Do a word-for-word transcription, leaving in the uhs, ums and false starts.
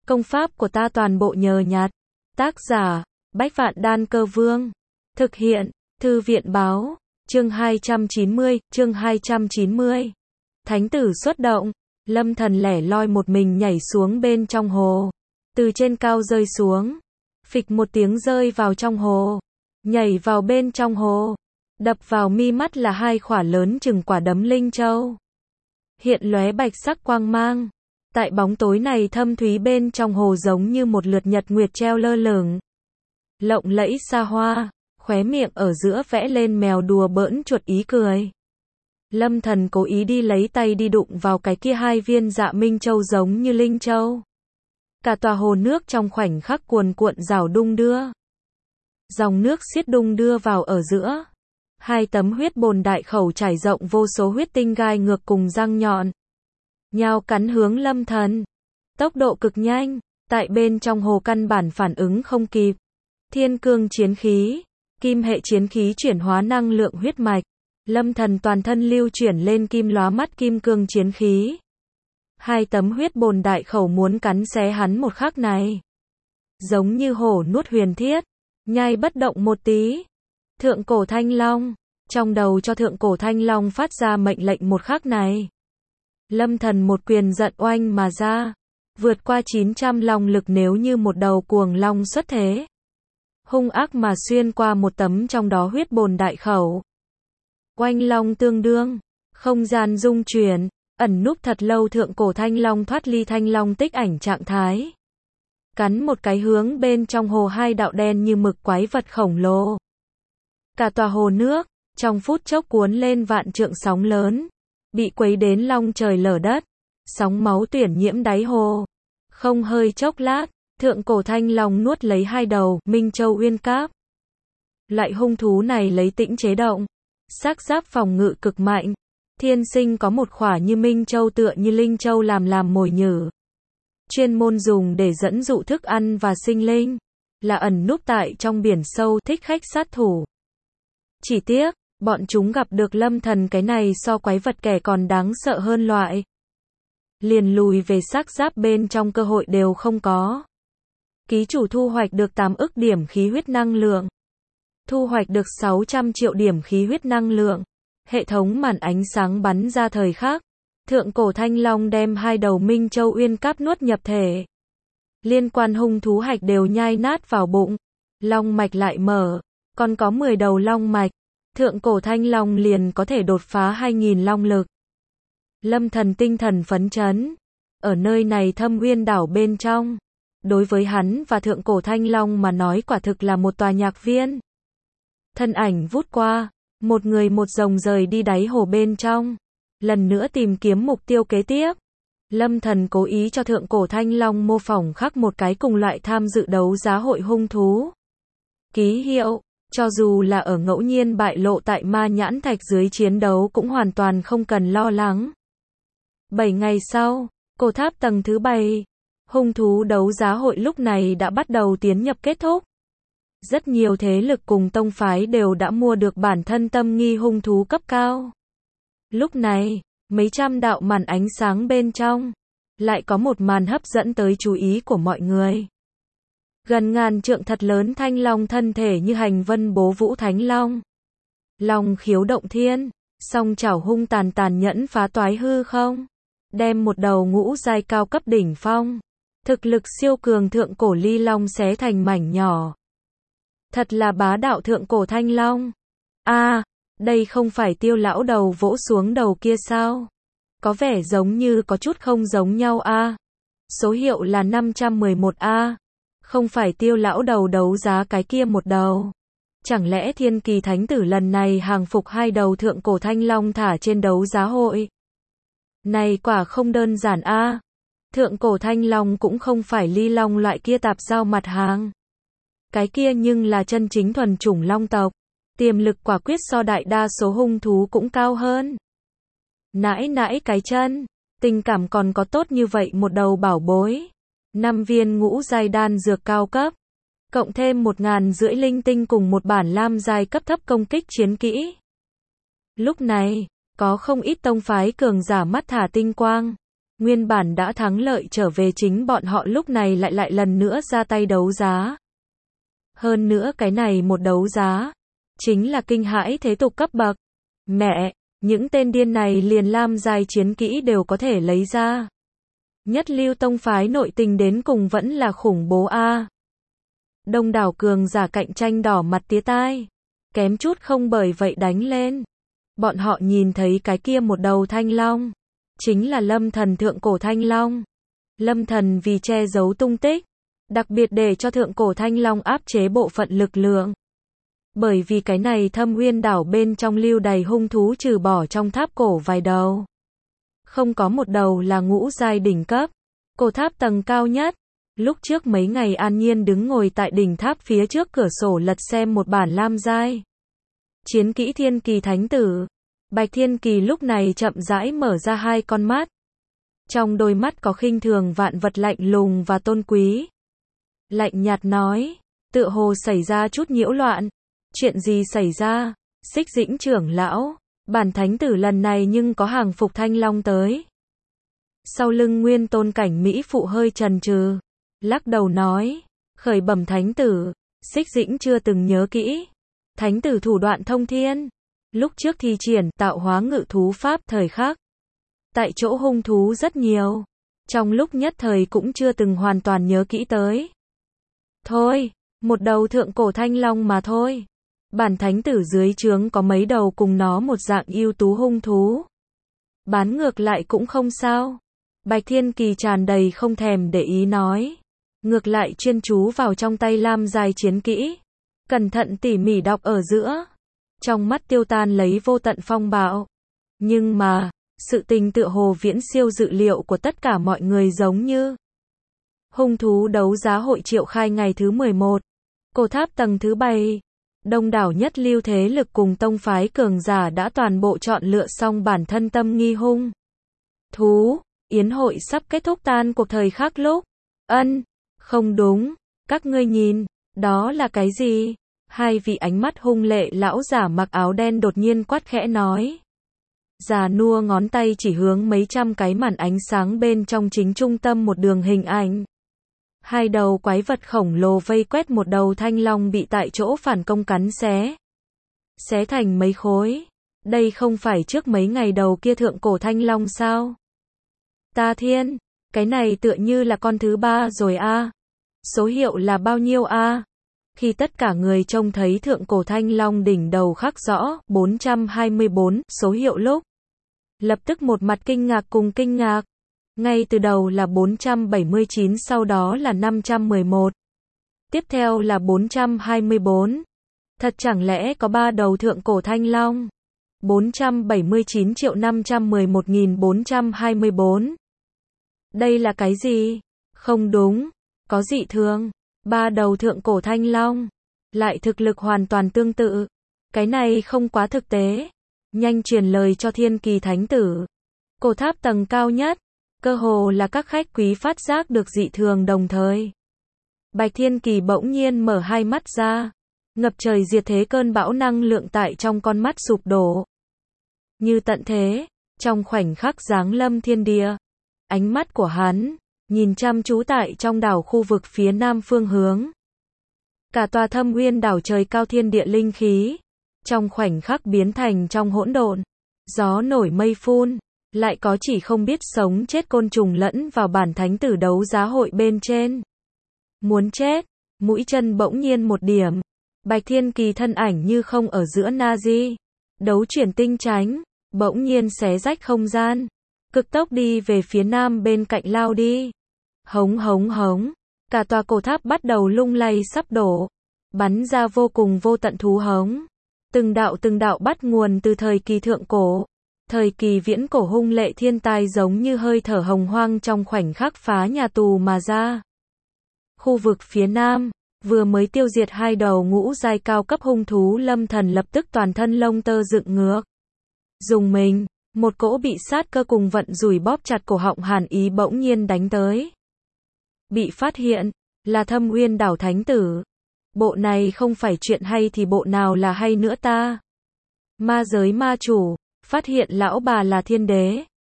Công pháp của ta toàn bộ nhờ nhặt. Tác giả, Bách Vạn Đan Cơ Vương. Thực hiện, Thư viện Báo. Chương hai trăm chín mươi, chương hai trăm chín mươi. Thánh tử xuất động, Lâm Thần lẻ loi một mình nhảy xuống bên trong hồ. Từ trên cao rơi xuống. Phịch một tiếng rơi vào trong hồ. Nhảy vào bên trong hồ. Đập vào mi mắt là hai khỏa lớn chừng quả đấm linh châu. Hiện lóe bạch sắc quang mang. Tại bóng tối này thâm thúy bên trong hồ giống như một lượt nhật nguyệt treo lơ lửng. Lộng lẫy xa hoa, khóe miệng ở giữa vẽ lên mèo đùa bỡn chuột ý cười. Lâm Thần cố ý đi lấy tay đi đụng vào cái kia hai viên dạ minh châu giống như linh châu. Cả tòa hồ nước trong khoảnh khắc cuồn cuộn rào đung đưa. Dòng nước xiết đung đưa vào ở giữa. Hai tấm huyết bồn đại khẩu trải rộng vô số huyết tinh gai ngược cùng răng nhọn. Nhào cắn hướng Lâm Thần. Tốc độ cực nhanh, tại bên trong hồ căn bản phản ứng không kịp. Thiên cương chiến khí, kim hệ chiến khí chuyển hóa năng lượng huyết mạch. Lâm Thần toàn thân lưu chuyển lên kim lóa mắt kim cương chiến khí. Hai tấm huyết bồn đại khẩu muốn cắn xé hắn một khắc này. Giống như hổ nuốt huyền thiết, nhai bất động một tí. Thượng cổ thanh long, trong đầu cho thượng cổ thanh long phát ra mệnh lệnh một khắc này. Lâm Thần một quyền giận oanh mà ra, vượt qua chín trăm long lực nếu như một đầu cuồng long xuất thế. Hung ác mà xuyên qua một tấm trong đó huyết bồn đại khẩu. Oanh long tương đương, không gian rung chuyển, ẩn núp thật lâu thượng cổ thanh long thoát ly thanh long tích ảnh trạng thái. Cắn một cái hướng bên trong hồ hai đạo đen như mực quái vật khổng lồ. Cả tòa hồ nước, trong phút chốc cuốn lên vạn trượng sóng lớn. Bị quấy đến long trời lở đất, sóng máu tuyển nhiễm đáy hồ. Không hơi chốc lát, thượng cổ thanh long nuốt lấy hai đầu Minh Châu Uyên Cáp. Loại hung thú này lấy tĩnh chế động, sắc giáp phòng ngự cực mạnh, thiên sinh có một khỏa như Minh Châu tựa như Linh Châu làm làm mồi nhử. Chuyên môn dùng để dẫn dụ thức ăn và sinh linh, là ẩn núp tại trong biển sâu thích khách sát thủ. Chỉ tiếc, bọn chúng gặp được Lâm Thần cái này so quái vật kẻ còn đáng sợ hơn loại. Liền lùi về xác giáp bên trong cơ hội đều không có. Ký chủ thu hoạch được tám ức điểm khí huyết năng lượng. Thu hoạch được sáu trăm triệu điểm khí huyết năng lượng. Hệ thống màn ánh sáng bắn ra thời khắc. Thượng cổ thanh long đem hai đầu Minh Châu Uyên Cáp nuốt nhập thể. Liên quan hung thú hạch đều nhai nát vào bụng. Long mạch lại mở. Còn có mười đầu long mạch. Thượng cổ thanh long liền có thể đột phá hai nghìn long lực. Lâm Thần tinh thần phấn chấn. Ở nơi này thâm uyên đảo bên trong. Đối với hắn và thượng cổ thanh long mà nói quả thực là một tòa nhạc viên. Thân ảnh vút qua. Một người một rồng rời đi đáy hồ bên trong. Lần nữa tìm kiếm mục tiêu kế tiếp. Lâm Thần cố ý cho thượng cổ thanh long mô phỏng khắc một cái cùng loại tham dự đấu giá hội hung thú. Ký hiệu. Cho dù là ở ngẫu nhiên bại lộ tại ma nhãn thạch dưới chiến đấu cũng hoàn toàn không cần lo lắng. Bảy ngày sau, cổ tháp tầng thứ bảy, hung thú đấu giá hội lúc này đã bắt đầu tiến nhập kết thúc. Rất nhiều thế lực cùng tông phái đều đã mua được bản thân tâm nghi hung thú cấp cao. Lúc này, mấy trăm đạo màn ánh sáng bên trong, lại có một màn hấp dẫn tới chú ý của mọi người. Gần ngàn trượng thật lớn thanh long thân thể như hành vân bố vũ thánh long. Long khiếu động thiên, song chảo hung tàn tàn nhẫn phá toái hư không. Đem một đầu ngũ giai cao cấp đỉnh phong. Thực lực siêu cường thượng cổ ly long xé thành mảnh nhỏ. Thật là bá đạo thượng cổ thanh long. A, à, đây không phải Tiêu lão đầu vỗ xuống đầu kia sao? Có vẻ giống như có chút không giống nhau a. À. Số hiệu là năm trăm mười một A. Không phải Tiêu lão đầu đấu giá cái kia một đầu. Chẳng lẽ thiên kỳ thánh tử lần này hàng phục hai đầu thượng cổ thanh long thả trên đấu giá hội? Này quả không đơn giản a. À. Thượng cổ thanh long cũng không phải ly long loại kia tạp giao mặt hàng. Cái kia nhưng là chân chính thuần chủng long tộc. Tiềm lực quả quyết so đại đa số hung thú cũng cao hơn. Nãi nãi cái chân, tình cảm còn có tốt như vậy một đầu bảo bối. Năm viên ngũ giai đan dược cao cấp, cộng thêm một ngàn rưỡi linh tinh cùng một bản lam giai cấp thấp công kích chiến kỹ. Lúc này, có không ít tông phái cường giả mắt thả tinh quang, Nguyên bản đã thắng lợi trở về chính bọn họ lúc này lại lại lần nữa ra tay đấu giá. Hơn nữa cái này một đấu giá, chính là kinh hãi thế tục cấp bậc. Mẹ, những tên điên này liền lam giai chiến kỹ đều có thể lấy ra. Nhất lưu tông phái nội tình đến cùng vẫn là khủng bố a. Đông đảo cường giả cạnh tranh đỏ mặt tía tai, kém chút không bởi vậy đánh lên. Bọn họ nhìn thấy cái kia một đầu thanh long, chính là Lâm Thần thượng cổ thanh long. Lâm Thần vì che giấu tung tích, đặc biệt để cho thượng cổ thanh long áp chế bộ phận lực lượng. Bởi vì cái này Thâm Uyên đảo bên trong lưu đầy hung thú trừ bỏ trong tháp cổ vài đầu, không có một đầu là ngũ giai đỉnh cấp. Cổ tháp tầng cao nhất, lúc trước mấy ngày An Nhiên đứng ngồi tại đỉnh tháp phía trước cửa sổ lật xem một bản lam giai chiến kỹ Thiên Kỳ Thánh Tử. Bạch Thiên Kỳ lúc này chậm rãi mở ra hai con mắt. Trong đôi mắt có khinh thường vạn vật lạnh lùng và tôn quý. Lạnh nhạt nói, tựa hồ xảy ra chút nhiễu loạn. Chuyện gì xảy ra? Xích Dĩnh trưởng lão, bản thánh tử lần này nhưng có hàng phục thanh long tới. Sau lưng Nguyên Tôn cảnh Mỹ phụ hơi chần chừ, lắc đầu nói, khởi bẩm thánh tử, Xích Dĩnh chưa từng nhớ kỹ. Thánh tử thủ đoạn thông thiên, lúc trước thi triển tạo hóa ngự thú pháp thời khắc. Tại chỗ hung thú rất nhiều, trong lúc nhất thời cũng chưa từng hoàn toàn nhớ kỹ tới. Thôi, một đầu thượng cổ thanh long mà thôi. Bản thánh tử dưới trướng có mấy đầu cùng nó một dạng ưu tú hung thú. Bán ngược lại cũng không sao. Bạch Thiên Kỳ tràn đầy không thèm để ý nói. Ngược lại chuyên chú vào trong tay lam giai chiến kỹ. Cẩn thận tỉ mỉ đọc ở giữa. Trong mắt tiêu tan lấy vô tận phong bạo. Nhưng mà, sự tình tựa hồ viễn siêu dự liệu của tất cả mọi người giống như. Hung thú đấu giá hội triệu khai ngày thứ mười một. Cổ tháp tầng thứ bảy. Đông đảo nhất lưu thế lực cùng tông phái cường giả đã toàn bộ chọn lựa xong bản thân tâm nghi hung thú. Yến hội sắp kết thúc tan cuộc thời khắc lúc. Ân, không đúng, các ngươi nhìn, đó là cái gì? Hai vị ánh mắt hung lệ lão giả mặc áo đen đột nhiên quát khẽ nói. Già nua ngón tay chỉ hướng mấy trăm cái màn ánh sáng bên trong chính trung tâm một đường hình ảnh. Hai đầu quái vật khổng lồ vây quét một đầu thanh long bị tại chỗ phản công cắn xé. Xé thành mấy khối. Đây không phải trước mấy ngày đầu kia thượng cổ thanh long sao? Ta thiên, cái này tựa như là con thứ ba rồi a. Số hiệu là bao nhiêu a? Khi tất cả người trông thấy thượng cổ thanh long đỉnh đầu khắc rõ bốn trăm hai mươi bốn số hiệu lúc, lập tức một mặt kinh ngạc cùng kinh ngạc. Ngay từ đầu là bốn trăm bảy mươi chín, sau đó là năm trăm mười một. Tiếp theo là bốn trăm hai mươi bốn. Thật chẳng lẽ có ba đầu thượng cổ thanh long? bốn trăm bảy mươi chín triệu năm trăm mười một nghìn bốn trăm hai mươi bốn. Đây là cái gì? Không đúng, có dị thường. Ba đầu thượng cổ thanh long, lại thực lực hoàn toàn tương tự. Cái này không quá thực tế. Nhanh truyền lời cho Thiên Kỳ Thánh Tử. Cổ tháp tầng cao nhất, cơ hồ là các khách quý phát giác được dị thường đồng thời. Bạch Thiên Kỳ bỗng nhiên mở hai mắt ra. Ngập trời diệt thế cơn bão năng lượng tại trong con mắt sụp đổ. Như tận thế, trong khoảnh khắc giáng lâm thiên địa. Ánh mắt của hắn, nhìn chăm chú tại trong đảo khu vực phía nam phương hướng. Cả tòa Thâm Uyên đảo trời cao thiên địa linh khí. Trong khoảnh khắc biến thành trong hỗn độn. Gió nổi mây phun. Lại có chỉ không biết sống chết côn trùng lẫn vào bản thánh tử đấu giá hội bên trên. Muốn chết, mũi chân bỗng nhiên một điểm. Bạch Thiên Kỳ thân ảnh như không ở giữa Nazi. Đấu chuyển tinh tránh, bỗng nhiên xé rách không gian. Cực tốc đi về phía nam bên cạnh lao đi. Hống hống hống. Cả tòa cổ tháp bắt đầu lung lay sắp đổ. Bắn ra vô cùng vô tận thú hống. Từng đạo từng đạo bắt nguồn từ thời kỳ thượng cổ. Thời kỳ viễn cổ hung lệ thiên tai giống như hơi thở hồng hoang trong khoảnh khắc phá nhà tù mà ra. Khu vực phía nam, vừa mới tiêu diệt hai đầu ngũ giai cao cấp hung thú Lâm Thần lập tức toàn thân lông tơ dựng ngược. Dùng mình, một cỗ bị sát cơ cùng vận rủi bóp chặt cổ họng hàn ý bỗng nhiên đánh tới. Bị phát hiện, là Thâm Uyên đảo thánh tử. Bộ này không phải chuyện hay thì bộ nào là hay nữa ta? Ma giới ma chủ, phát hiện lão bà là thiên đế.